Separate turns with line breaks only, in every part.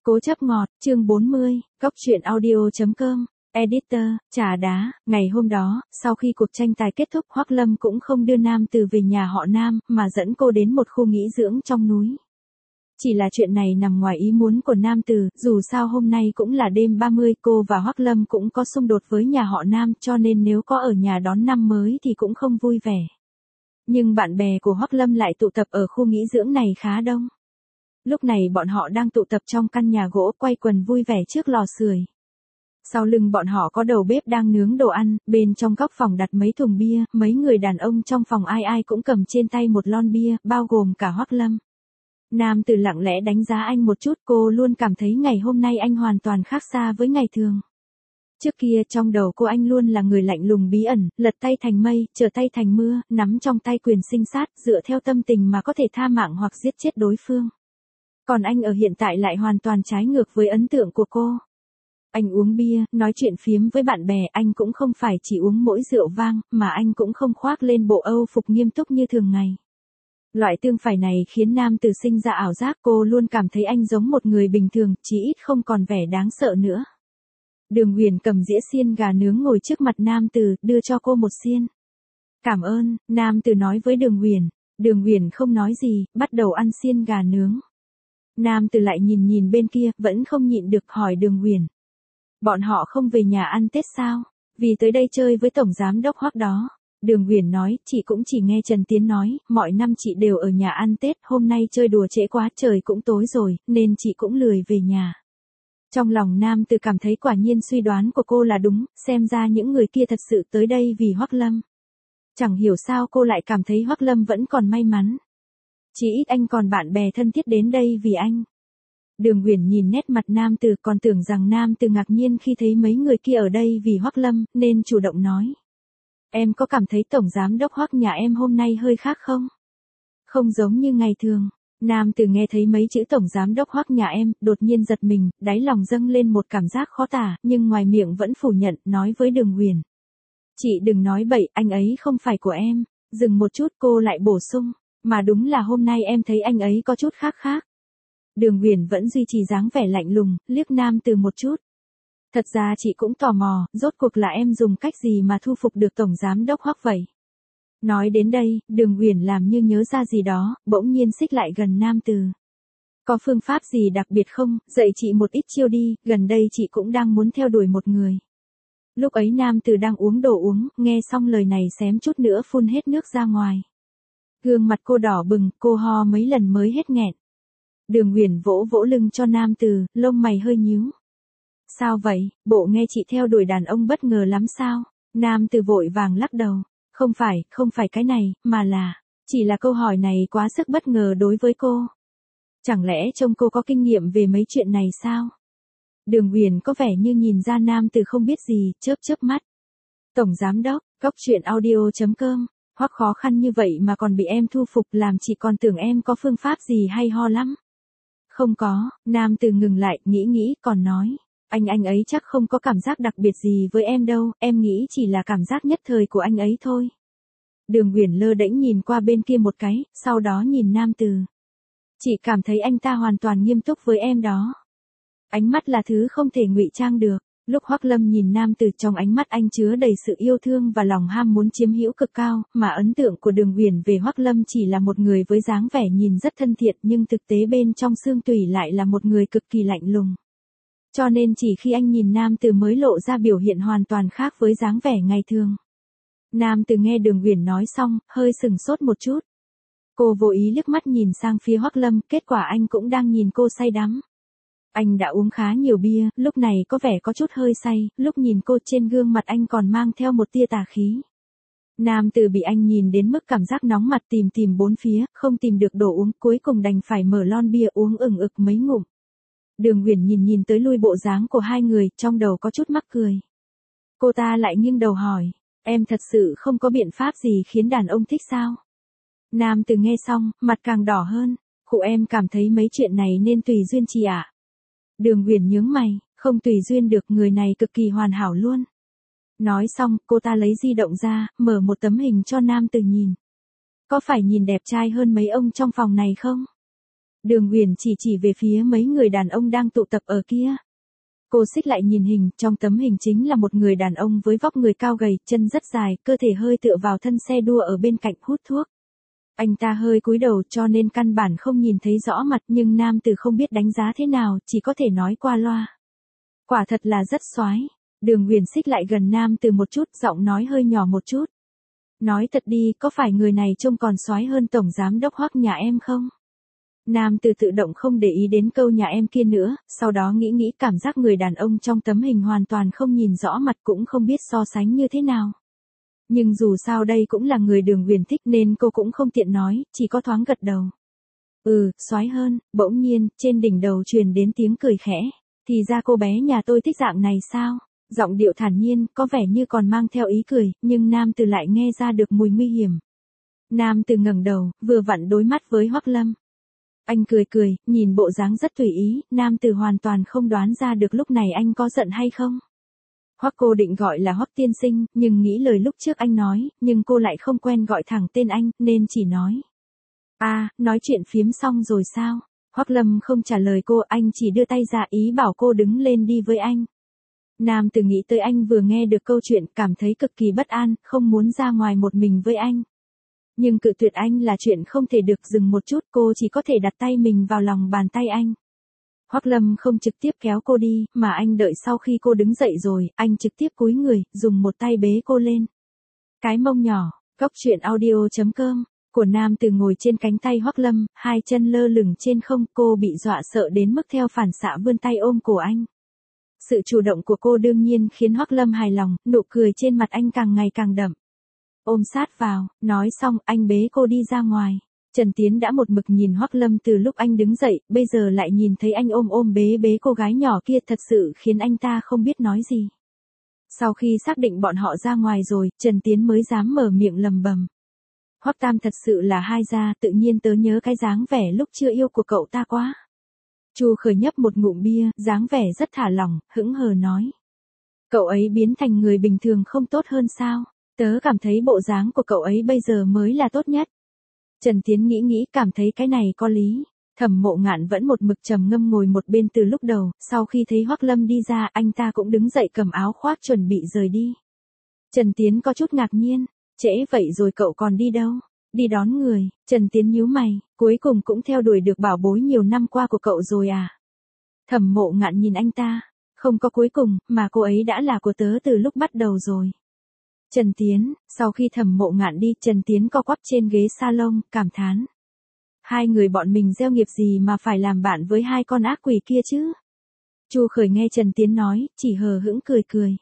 Cố chấp ngọt, chương 40, Cóc truyện audio.com, Editor, trà đá. Ngày hôm đó, sau khi cuộc tranh tài kết thúc, Hoắc Lâm cũng không đưa Nam Từ về nhà họ Nam, mà dẫn cô đến một khu nghỉ dưỡng trong núi. Chỉ là chuyện này nằm ngoài ý muốn của Nam Từ, dù sao hôm nay cũng là đêm 30, cô và Hoắc Lâm cũng có xung đột với nhà họ Nam, cho nên nếu có ở nhà đón năm mới thì cũng không vui vẻ. Nhưng bạn bè của Hoắc Lâm lại tụ tập ở khu nghỉ dưỡng này khá đông. Lúc này bọn họ đang tụ tập trong căn nhà gỗ quay quần vui vẻ trước lò sưởi. Sau lưng bọn họ có đầu bếp đang nướng đồ ăn, bên trong góc phòng đặt mấy thùng bia, mấy người đàn ông trong phòng ai ai cũng cầm trên tay một lon bia, bao gồm cả Hoắc Lâm. Nam Từ lặng lẽ đánh giá anh một chút, cô luôn cảm thấy ngày hôm nay anh hoàn toàn khác xa với ngày thường. Trước kia trong đầu cô anh luôn là người lạnh lùng bí ẩn, lật tay thành mây, trở tay thành mưa, nắm trong tay quyền sinh sát, dựa theo tâm tình mà có thể tha mạng hoặc giết chết đối phương. Còn anh ở hiện tại lại hoàn toàn trái ngược với ấn tượng của cô. Anh uống bia, nói chuyện phiếm với bạn bè, anh cũng không phải chỉ uống mỗi rượu vang, mà anh cũng không khoác lên bộ âu phục nghiêm túc như thường ngày. Loại tương phản này khiến Nam Từ sinh ra ảo giác, cô luôn cảm thấy anh giống một người bình thường, chỉ ít không còn vẻ đáng sợ nữa. Đường Huyền cầm dĩa xiên gà nướng ngồi trước mặt Nam Từ, đưa cho cô một xiên. Cảm ơn, Nam Từ nói với Đường Huyền. Đường Huyền không nói gì, bắt đầu ăn xiên gà nướng. Nam Từ lại nhìn bên kia, vẫn không nhịn được hỏi Đường Huyền. Bọn họ không về nhà ăn Tết sao? Vì tới đây chơi với Tổng Giám Đốc Hoắc đó. Đường Huyền nói, chị cũng chỉ nghe Trần Tiến nói, mọi năm chị đều ở nhà ăn Tết, hôm nay chơi đùa trễ quá, trời cũng tối rồi, nên chị cũng lười về nhà. Trong lòng Nam Từ cảm thấy quả nhiên suy đoán của cô là đúng, xem ra những người kia thật sự tới đây vì Hoắc Lâm. Chẳng hiểu sao cô lại cảm thấy Hoắc Lâm vẫn còn may mắn. Chỉ ít anh còn bạn bè thân thiết đến đây vì anh. Đường Huyền nhìn nét mặt Nam Từ, còn tưởng rằng Nam Từ ngạc nhiên khi thấy mấy người kia ở đây vì Hoắc Lâm, nên chủ động nói. Em có cảm thấy Tổng Giám Đốc Hoắc nhà em hôm nay hơi khác không? Không giống như ngày thường. Nam Từ nghe thấy mấy chữ Tổng Giám Đốc Hoắc nhà em, đột nhiên giật mình, đáy lòng dâng lên một cảm giác khó tả, nhưng ngoài miệng vẫn phủ nhận, nói với Đường Huyền. Chị đừng nói bậy, anh ấy không phải của em. Dừng một chút cô lại bổ sung, mà đúng là hôm nay em thấy anh ấy có chút khác khác. Đường Huyền vẫn duy trì dáng vẻ lạnh lùng, liếc Nam Từ một chút. Thật ra chị cũng tò mò, rốt cuộc là em dùng cách gì mà thu phục được Tổng Giám Đốc Hoắc vậy? Nói đến đây, Đường Huyền làm như nhớ ra gì đó, bỗng nhiên xích lại gần Nam Từ. Có phương pháp gì đặc biệt không, dạy chị một ít chiêu đi, gần đây chị cũng đang muốn theo đuổi một người. Lúc ấy Nam Từ đang uống đồ uống, nghe xong lời này xém chút nữa phun hết nước ra ngoài. Gương mặt cô đỏ bừng, cô ho mấy lần mới hết nghẹn. Đường Huyền vỗ vỗ lưng cho Nam Từ, lông mày hơi nhíu. Sao vậy, bộ nghe chị theo đuổi đàn ông bất ngờ lắm sao? Nam Từ vội vàng lắc đầu. Không phải cái này, mà là, chỉ là câu hỏi này quá sức bất ngờ đối với cô. Chẳng lẽ trông cô có kinh nghiệm về mấy chuyện này sao? Đường Huyền có vẻ như nhìn ra Nam Từ không biết gì, chớp mắt. Tổng Giám Đốc, Cóc truyện audio.com, Hoắc khó khăn như vậy mà còn bị em thu phục, làm chị còn tưởng em có phương pháp gì hay ho lắm. Không có, Nam Từ ngừng lại, nghĩ, còn nói. Anh ấy chắc không có cảm giác đặc biệt gì với em đâu, em nghĩ chỉ là cảm giác nhất thời của anh ấy thôi. Đường Huyền lơ đễnh nhìn qua bên kia một cái, sau đó nhìn Nam Từ. Chị cảm thấy anh ta hoàn toàn nghiêm túc với em đó. Ánh mắt là thứ không thể ngụy trang được. Lúc Hoắc Lâm nhìn Nam Từ, trong ánh mắt anh chứa đầy sự yêu thương và lòng ham muốn chiếm hữu cực cao, mà ấn tượng của Đường Huyền về Hoắc Lâm chỉ là một người với dáng vẻ nhìn rất thân thiện, nhưng thực tế bên trong xương tủy lại là một người cực kỳ lạnh lùng. Cho nên chỉ khi anh nhìn Nam Từ mới lộ ra biểu hiện hoàn toàn khác với dáng vẻ ngày thường. Nam Từ nghe Đường Huyền nói xong, hơi sừng sốt một chút. Cô vô ý liếc mắt nhìn sang phía Hoắc Lâm, kết quả anh cũng đang nhìn cô say đắm. Anh đã uống khá nhiều bia, lúc này có vẻ có chút hơi say, lúc nhìn cô trên gương mặt anh còn mang theo một tia tà khí. Nam Từ bị anh nhìn đến mức cảm giác nóng mặt, tìm bốn phía, không tìm được đồ uống, cuối cùng đành phải mở lon bia uống ừng ực mấy ngụm. Đường Huyền nhìn tới lui bộ dáng của hai người, trong đầu có chút mắc cười. Cô ta lại nghiêng đầu hỏi, em thật sự không có biện pháp gì khiến đàn ông thích sao? Nam Từ nghe xong, mặt càng đỏ hơn, em cảm thấy mấy chuyện này nên tùy duyên chị ạ. Đường Huyền nhướng mày, không tùy duyên được, người này cực kỳ hoàn hảo luôn. Nói xong, cô ta lấy di động ra, mở một tấm hình cho Nam Từ nhìn. Có phải nhìn đẹp trai hơn mấy ông trong phòng này không? Đường Uyển chỉ về phía mấy người đàn ông đang tụ tập ở kia. Cô xích lại nhìn hình, trong tấm hình chính là một người đàn ông với vóc người cao gầy, chân rất dài, cơ thể hơi tựa vào thân xe đua ở bên cạnh hút thuốc. Anh ta hơi cúi đầu cho nên căn bản không nhìn thấy rõ mặt, nhưng nam tử không biết đánh giá thế nào, chỉ có thể nói qua loa. Quả thật là rất xoái. Đường Uyển xích lại gần nam tử một chút, giọng nói hơi nhỏ một chút. Nói thật đi, có phải người này trông còn xoái hơn tổng giám đốc Hoắc nhà em không? Nam tử tự động không để ý đến câu nhà em kia nữa, sau đó nghĩ cảm giác người đàn ông trong tấm hình hoàn toàn không nhìn rõ mặt, cũng không biết so sánh như thế nào. Nhưng dù sao đây cũng là người Đường Uyển thích nên cô cũng không tiện nói, chỉ có thoáng gật đầu. Xoái hơn. Bỗng nhiên, trên đỉnh đầu truyền đến tiếng cười khẽ. Thì ra cô bé nhà tôi thích dạng này sao? Giọng điệu thản nhiên, có vẻ như còn mang theo ý cười, nhưng nam tử lại nghe ra được mùi nguy hiểm. Nam tử ngẩng đầu, vừa vặn đối mắt với Hoắc Lâm. Anh cười, nhìn bộ dáng rất tùy ý, nam tử hoàn toàn không đoán ra được lúc này anh có giận hay không. Hoắc cô định gọi là Hoắc tiên sinh, nhưng nghĩ lời lúc trước anh nói, nhưng cô lại không quen gọi thẳng tên anh, nên chỉ nói. Nói chuyện phiếm xong rồi sao? Hoắc Lâm không trả lời cô, anh chỉ đưa tay ra ý bảo cô đứng lên đi với anh. Nam tử nghĩ tới anh vừa nghe được câu chuyện, cảm thấy cực kỳ bất an, không muốn ra ngoài một mình với anh. Nhưng cự tuyệt anh là chuyện không thể được, dừng một chút, cô chỉ có thể đặt tay mình vào lòng bàn tay anh. Hoắc Lâm không trực tiếp kéo cô đi, mà anh đợi sau khi cô đứng dậy rồi, anh trực tiếp cúi người, dùng một tay bế cô lên. Cái mông nhỏ, goctruyện.audio.com, của nam tử ngồi trên cánh tay Hoắc Lâm, hai chân lơ lửng trên không, cô bị dọa sợ đến mức theo phản xạ vươn tay ôm cổ anh. Sự chủ động của cô đương nhiên khiến Hoắc Lâm hài lòng, nụ cười trên mặt anh càng ngày càng đậm. Ôm sát vào, nói xong, anh bế cô đi ra ngoài. Trần Tiến đã một mực nhìn Hoắc Lâm từ lúc anh đứng dậy, bây giờ lại nhìn thấy anh ôm bế cô gái nhỏ kia, thật sự khiến anh ta không biết nói gì. Sau khi xác định bọn họ ra ngoài rồi, Trần Tiến mới dám mở miệng lầm bầm. Hoắc Tam thật sự là hai gia, tự nhiên tớ nhớ cái dáng vẻ lúc chưa yêu của cậu ta quá. Chu Khởi nhấp một ngụm bia, dáng vẻ rất thả lỏng, hững hờ nói. Cậu ấy biến thành người bình thường không tốt hơn sao? Tớ cảm thấy bộ dáng của cậu ấy bây giờ mới là tốt nhất. Trần Tiến nghĩ cảm thấy cái này có lý. Thẩm Mộ Ngạn vẫn một mực trầm ngâm ngồi một bên từ lúc đầu, sau khi thấy Hoắc Lâm đi ra, anh ta cũng đứng dậy cầm áo khoác chuẩn bị rời đi. Trần Tiến có chút ngạc nhiên, trễ vậy rồi cậu còn đi đâu? Đi đón người. Trần Tiến nhíu mày, cuối cùng cũng theo đuổi được bảo bối nhiều năm qua của cậu rồi à? Thẩm Mộ Ngạn nhìn anh ta, không có cuối cùng, mà cô ấy đã là của tớ từ lúc bắt đầu rồi. Trần Tiến, sau khi Thẩm Mộ Ngạn đi, Trần Tiến co quắp trên ghế salon, cảm thán. Hai người bọn mình gieo nghiệp gì mà phải làm bạn với hai con ác quỷ kia chứ? Chu Khởi nghe Trần Tiến nói, chỉ hờ hững cười.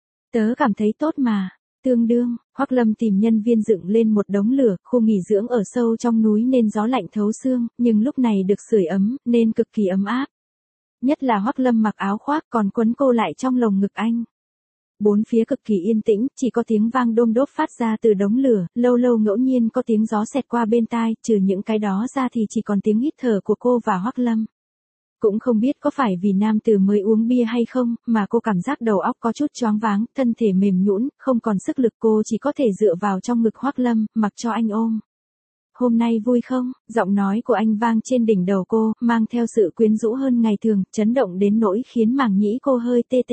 Tớ cảm thấy tốt mà. Tương đương, Hoắc Lâm tìm nhân viên dựng lên một đống lửa, khu nghỉ dưỡng ở sâu trong núi nên gió lạnh thấu xương, nhưng lúc này được sưởi ấm, nên cực kỳ ấm áp. Nhất là Hoắc Lâm mặc áo khoác còn quấn cô lại trong lồng ngực anh. Bốn phía cực kỳ yên tĩnh, chỉ có tiếng vang đôm đốp phát ra từ đống lửa, lâu ngẫu nhiên có tiếng gió xẹt qua bên tai, trừ những cái đó ra thì chỉ còn tiếng hít thở của cô và Hoắc Lâm. Cũng không biết có phải vì nam tử mới uống bia hay không, mà cô cảm giác đầu óc có chút choáng váng, thân thể mềm nhũn, không còn sức lực, cô chỉ có thể dựa vào trong ngực Hoắc Lâm, mặc cho anh ôm. Hôm nay vui không? Giọng nói của anh vang trên đỉnh đầu cô, mang theo sự quyến rũ hơn ngày thường, chấn động đến nỗi khiến màng nhĩ cô hơi tê.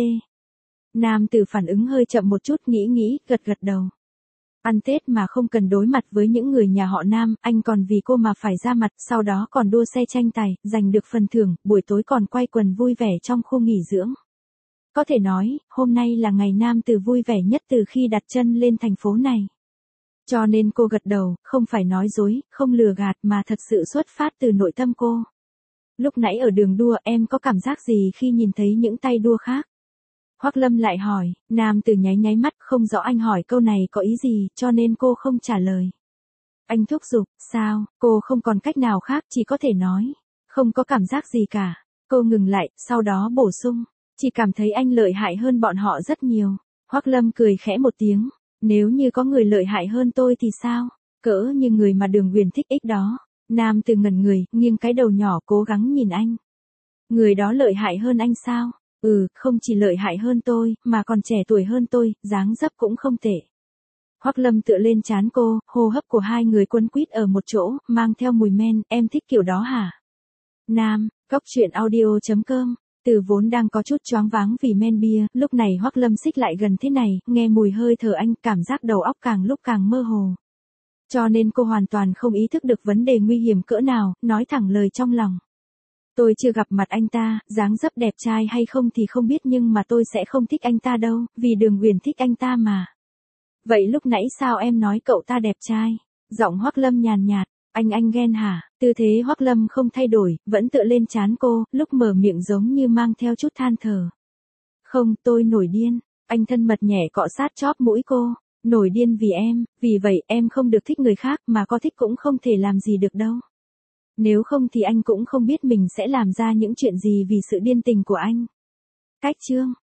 Nam tử phản ứng hơi chậm một chút, nghĩ, gật đầu. Ăn Tết mà không cần đối mặt với những người nhà họ Nam, anh còn vì cô mà phải ra mặt, sau đó còn đua xe tranh tài, giành được phần thưởng, buổi tối còn quay quần vui vẻ trong khu nghỉ dưỡng. Có thể nói, hôm nay là ngày nam tử vui vẻ nhất từ khi đặt chân lên thành phố này. Cho nên cô gật đầu, không phải nói dối, không lừa gạt mà thật sự xuất phát từ nội tâm cô. Lúc nãy ở đường đua em có cảm giác gì khi nhìn thấy những tay đua khác? Hoắc Lâm lại hỏi, nam tử nháy mắt, không rõ anh hỏi câu này có ý gì, cho nên cô không trả lời. Anh thúc giục, sao, cô không còn cách nào khác, chỉ có thể nói, không có cảm giác gì cả. Cô ngừng lại, sau đó bổ sung, chỉ cảm thấy anh lợi hại hơn bọn họ rất nhiều. Hoắc Lâm cười khẽ một tiếng, nếu như có người lợi hại hơn tôi thì sao, cỡ như người mà Đường Uyển thích ích đó. Nam tử ngẩn người, nghiêng cái đầu nhỏ cố gắng nhìn anh. Người đó lợi hại hơn anh sao? Không chỉ lợi hại hơn tôi, mà còn trẻ tuổi hơn tôi, dáng dấp cũng không tệ. Hoắc Lâm tựa lên trán cô, hô hấp của hai người quấn quýt ở một chỗ, mang theo mùi men, em thích kiểu đó hả? Nam, Cốc truyện audio.com. Từ vốn đang có chút choáng váng vì men bia, lúc này Hoắc Lâm xích lại gần thế này, nghe mùi hơi thở anh, cảm giác đầu óc càng lúc càng mơ hồ. Cho nên cô hoàn toàn không ý thức được vấn đề nguy hiểm cỡ nào, nói thẳng lời trong lòng. Tôi chưa gặp mặt anh ta, dáng dấp đẹp trai hay không thì không biết nhưng mà tôi sẽ không thích anh ta đâu, vì Đường Uyển thích anh ta mà. Vậy lúc nãy sao em nói cậu ta đẹp trai? Giọng Hoắc Lâm nhàn nhạt, anh ghen hả? Tư thế Hoắc Lâm không thay đổi, vẫn tựa lên trán cô, lúc mở miệng giống như mang theo chút than thở. Không, tôi nổi điên. Anh thân mật nhẹ cọ sát chóp mũi cô. Nổi điên vì em, vì vậy em không được thích người khác mà có thích cũng không thể làm gì được đâu. Nếu không thì anh cũng không biết mình sẽ làm ra những chuyện gì vì sự điên tình của anh. Cách chương